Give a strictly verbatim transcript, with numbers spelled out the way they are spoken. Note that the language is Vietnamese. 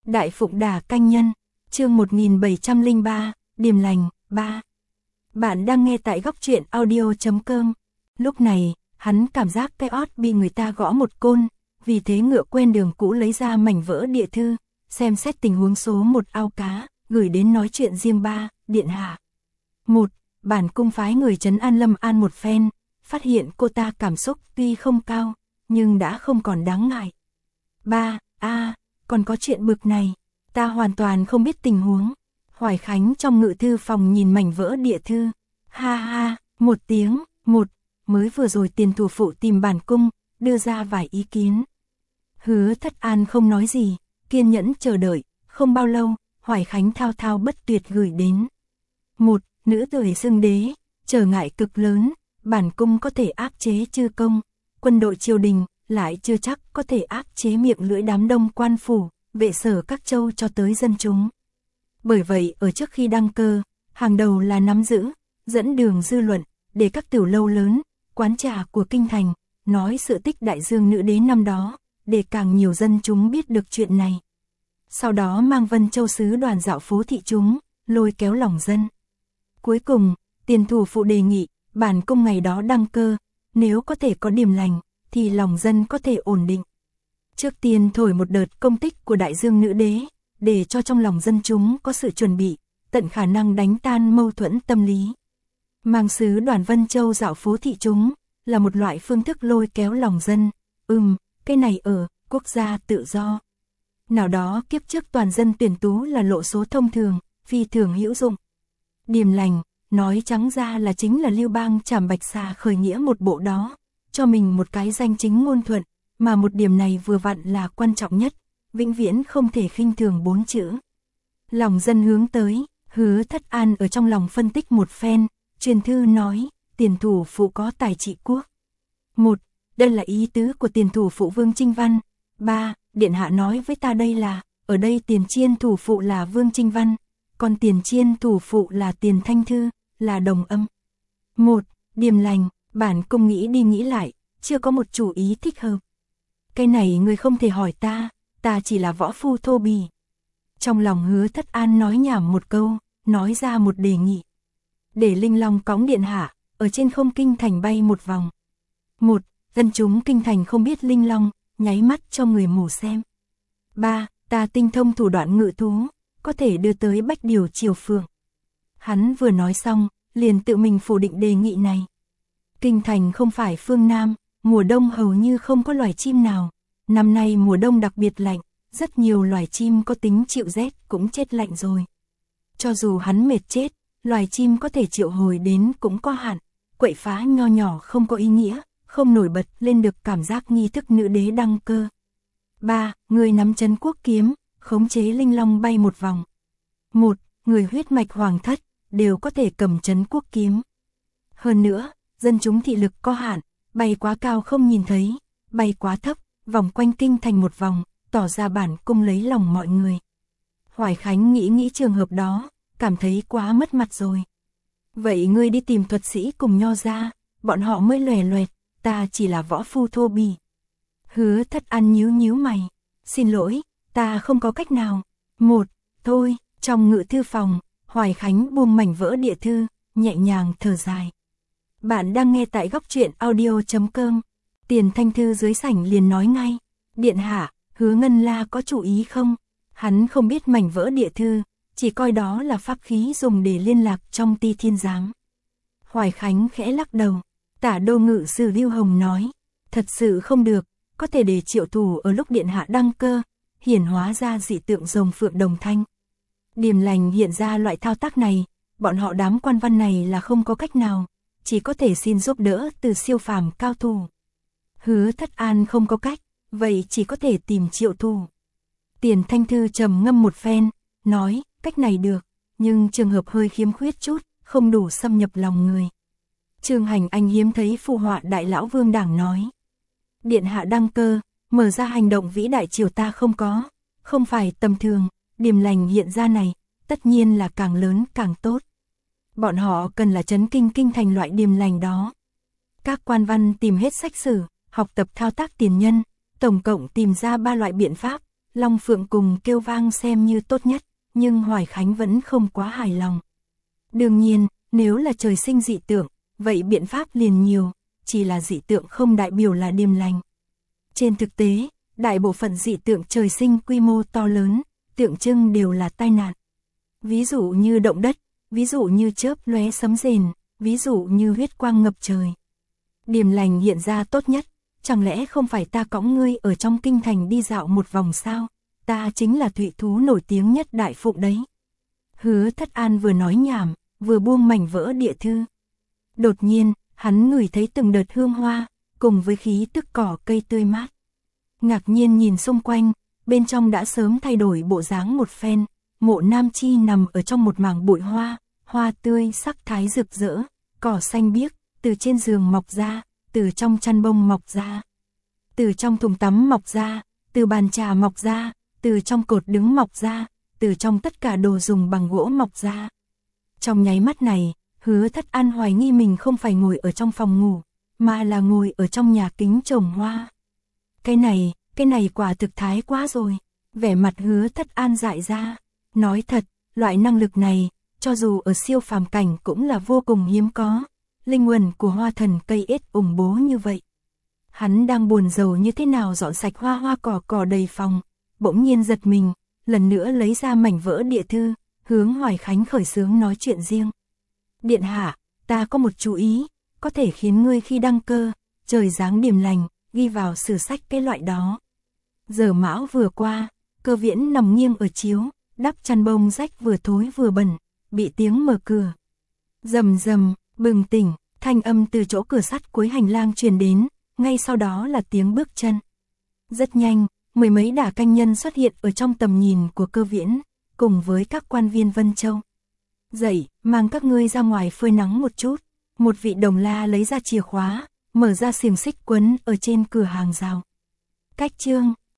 Đại Phụng Đà Canh Nhân, chương một nghìn bảy trăm lẻ ba, Điềm Lành, ba. Bạn đang nghe tại góc truyện audio chấm com. Lúc này, hắn cảm giác cái ót bị người ta gõ một côn, vì thế ngựa quen đường cũ lấy ra mảnh vỡ địa thư, xem xét tình huống số một ao cá, gửi đến nói chuyện riêng ba, điện hạ. Một, bản cung phái người trấn an Lâm An một phen, phát hiện cô ta cảm xúc tuy không cao, nhưng đã không còn đáng ngại. Ba, a, còn có chuyện bực này, ta hoàn toàn không biết tình huống. Hoài Khánh trong ngự thư phòng nhìn mảnh vỡ địa thư, ha ha, một tiếng, một, mới vừa rồi Tiền thủ phụ tìm bản cung, đưa ra vài ý kiến. Hứa Thất An không nói gì, kiên nhẫn chờ đợi, không bao lâu, Hoài Khánh thao thao bất tuyệt gửi đến. Một, nữ tử xưng đế, trở ngại cực lớn, bản cung có thể áp chế chư công, quân đội triều đình, lại chưa chắc có thể áp chế miệng lưỡi đám đông quan phủ, vệ sở các châu cho tới dân chúng. Bởi vậy ở trước khi đăng cơ, hàng đầu là nắm giữ, dẫn đường dư luận, để các tiểu lâu lớn, quán trà của kinh thành, nói sự tích đại dương nữ đế năm đó, để càng nhiều dân chúng biết được chuyện này. Sau đó mang Vân Châu sứ đoàn dạo phố thị chúng, lôi kéo lòng dân. Cuối cùng, Tiền thủ phụ đề nghị, bản cung ngày đó đăng cơ, nếu có thể có điềm lành, thì lòng dân có thể ổn định. Trước tiên thổi một đợt công tích của đại dương nữ đế, để cho trong lòng dân chúng có sự chuẩn bị, tận khả năng đánh tan mâu thuẫn tâm lý. Mang sứ đoàn Vân Châu dạo phố thị chúng, là một loại phương thức lôi kéo lòng dân. Ừm, cái này ở quốc gia tự do. Nào đó kiếp trước toàn dân tuyển tú là lộ số thông thường, phi thường hữu dụng. Điềm lành, nói trắng ra là chính là Lưu Bang Trảm Bạch Xà khởi nghĩa một bộ đó, cho mình một cái danh chính ngôn thuận, mà một điểm này vừa vặn là quan trọng nhất, vĩnh viễn không thể khinh thường bốn chữ. Lòng dân hướng tới, Hứa Thất An ở trong lòng phân tích một phen, truyền thư nói, Tiền thủ phụ có tài trị quốc. Một, đây là ý tứ của Tiền thủ phụ Vương Chinh Văn. Ba, điện hạ nói với ta đây là, ở đây Tiền chiên thủ phụ là Vương Chinh Văn, còn Tiền chiên thủ phụ là Tiền Thanh Thư, là đồng âm. Một, điềm lành, bản cung nghĩ đi nghĩ lại, chưa có một chủ ý thích hợp. Cái này người không thể hỏi ta, ta chỉ là võ phu thô bì. Trong lòng Hứa Thất An nói nhảm một câu, nói ra một đề nghị. Để Linh Long cõng điện hạ, ở trên không kinh thành bay một vòng. Một, dân chúng kinh thành không biết Linh Long, nháy mắt cho người mù xem. Ba, ta tinh thông thủ đoạn ngự thú, có thể đưa tới Bách Điều Triều Phượng. Hắn vừa nói xong, liền tự mình phủ định đề nghị này. Kinh thành không phải phương Nam, mùa đông hầu như không có loài chim nào. Năm nay mùa đông đặc biệt lạnh, rất nhiều loài chim có tính chịu rét cũng chết lạnh rồi. Cho dù hắn mệt chết, loài chim có thể triệu hồi đến cũng có hạn, quậy phá nho nhỏ không có ý nghĩa, không nổi bật lên được cảm giác nghi thức nữ đế đăng cơ. Ba, người nắm trấn quốc kiếm, khống chế Linh Long bay một vòng. Một, người huyết mạch hoàng thất, đều có thể cầm trấn quốc kiếm. Hơn nữa, dân chúng thị lực có hạn, bay quá cao không nhìn thấy, bay quá thấp, vòng quanh kinh thành một vòng, tỏ ra bản cung lấy lòng mọi người. Hoài Khánh nghĩ nghĩ trường hợp đó, cảm thấy quá mất mặt rồi. Vậy ngươi đi tìm thuật sĩ cùng Nho ra, bọn họ mới lòe loẹt, ta chỉ là võ phu thô bì. Hứa Thất An nhíu nhíu mày, xin lỗi, ta không có cách nào. Một, thôi, trong ngự thư phòng, Hoài Khánh buông mảnh vỡ địa thư, nhẹ nhàng thở dài. Bạn đang nghe tại góc truyện audio chấm com. Tiền Thanh Thư dưới sảnh liền nói ngay, điện hạ, Hứa Ngân La có chủ ý không? Hắn không biết mảnh vỡ địa thư, chỉ coi đó là pháp khí dùng để liên lạc trong Ti Thiên Giám. Hoài Khánh khẽ lắc đầu, Tả đô ngự sử Lưu Hồng nói, thật sự không được, có thể để triệu thủ ở lúc điện hạ đăng cơ, hiển hóa ra dị tượng rồng phượng đồng thanh. Điềm lành hiện ra loại thao tác này, bọn họ đám quan văn này là không có cách nào, chỉ có thể xin giúp đỡ từ siêu phàm cao thủ. Hứa Thất An không có cách, vậy chỉ có thể tìm triệu thủ. Tiền Thanh Thư trầm ngâm một phen, nói, cách này được, nhưng trường hợp hơi khiếm khuyết chút, không đủ xâm nhập lòng người. Trương Hành Anh hiếm thấy phụ họa đại lão Vương Đảng nói. Điện hạ đăng cơ, mở ra hành động vĩ đại triều ta không có, không phải tầm thường, điềm lành hiện ra này, tất nhiên là càng lớn càng tốt. Bọn họ cần là chấn kinh kinh thành loại điềm lành đó. Các quan văn tìm hết sách sử, học tập thao tác tiền nhân, tổng cộng tìm ra ba loại biện pháp, Long Phượng cùng kêu vang xem như tốt nhất, nhưng Hoài Khánh vẫn không quá hài lòng. Đương nhiên, nếu là trời sinh dị tượng, vậy biện pháp liền nhiều, chỉ là dị tượng không đại biểu là điềm lành. Trên thực tế, đại bộ phận dị tượng trời sinh quy mô to lớn, tượng trưng đều là tai nạn. Ví dụ như động đất, ví dụ như chớp lóe sấm rền, ví dụ như huyết quang ngập trời. Điềm lành hiện ra tốt nhất, chẳng lẽ không phải ta cõng ngươi ở trong kinh thành đi dạo một vòng sao? Ta chính là thụy thú nổi tiếng nhất Đại Phụng đấy. Hứa Thất An vừa nói nhảm, vừa buông mảnh vỡ địa thư. Đột nhiên, hắn ngửi thấy từng đợt hương hoa, cùng với khí tức cỏ cây tươi mát. Ngạc nhiên nhìn xung quanh, bên trong đã sớm thay đổi bộ dáng một phen. Mộ Nam Chi nằm ở trong một mảng bụi hoa, hoa tươi sắc thái rực rỡ, cỏ xanh biếc, từ trên giường mọc ra, từ trong chăn bông mọc ra, từ trong thùng tắm mọc ra, từ bàn trà mọc ra, từ trong cột đứng mọc ra, từ trong tất cả đồ dùng bằng gỗ mọc ra. Trong nháy mắt này, Hứa Thất An hoài nghi mình không phải ngồi ở trong phòng ngủ, mà là ngồi ở trong nhà kính trồng hoa. Cái này, cái này quả thực thái quá rồi. Vẻ mặt Hứa Thất An dại ra. Nói thật, loại năng lực này, cho dù ở siêu phàm cảnh cũng là vô cùng hiếm có. Linh nguồn của hoa thần cây ít ủng bố như vậy. Hắn đang buồn rầu như thế nào dọn sạch hoa hoa cỏ cỏ đầy phòng, bỗng nhiên giật mình, lần nữa lấy ra mảnh vỡ địa thư, hướng Hoài Khánh khởi xướng nói chuyện riêng. Điện hạ, ta có một chú ý, có thể khiến ngươi khi đăng cơ, trời giáng điềm lành, ghi vào sử sách cái loại đó. Giờ mão vừa qua, Cơ Viễn nằm nghiêng ở chiếu, đắp chăn bông rách vừa thối vừa bẩn, bị tiếng mở cửa. Rầm rầm, bừng tỉnh, thanh âm từ chỗ cửa sắt cuối hành lang truyền đến, ngay sau đó là tiếng bước chân. Rất nhanh, mười mấy đả canh nhân xuất hiện ở trong tầm nhìn của Cơ Viễn, cùng với các quan viên Vân Châu. Dậy, mang các ngươi ra ngoài phơi nắng một chút. Một vị đồng la lấy ra chìa khóa, mở ra xiềng xích quấn ở trên cửa hàng rào. Cách chương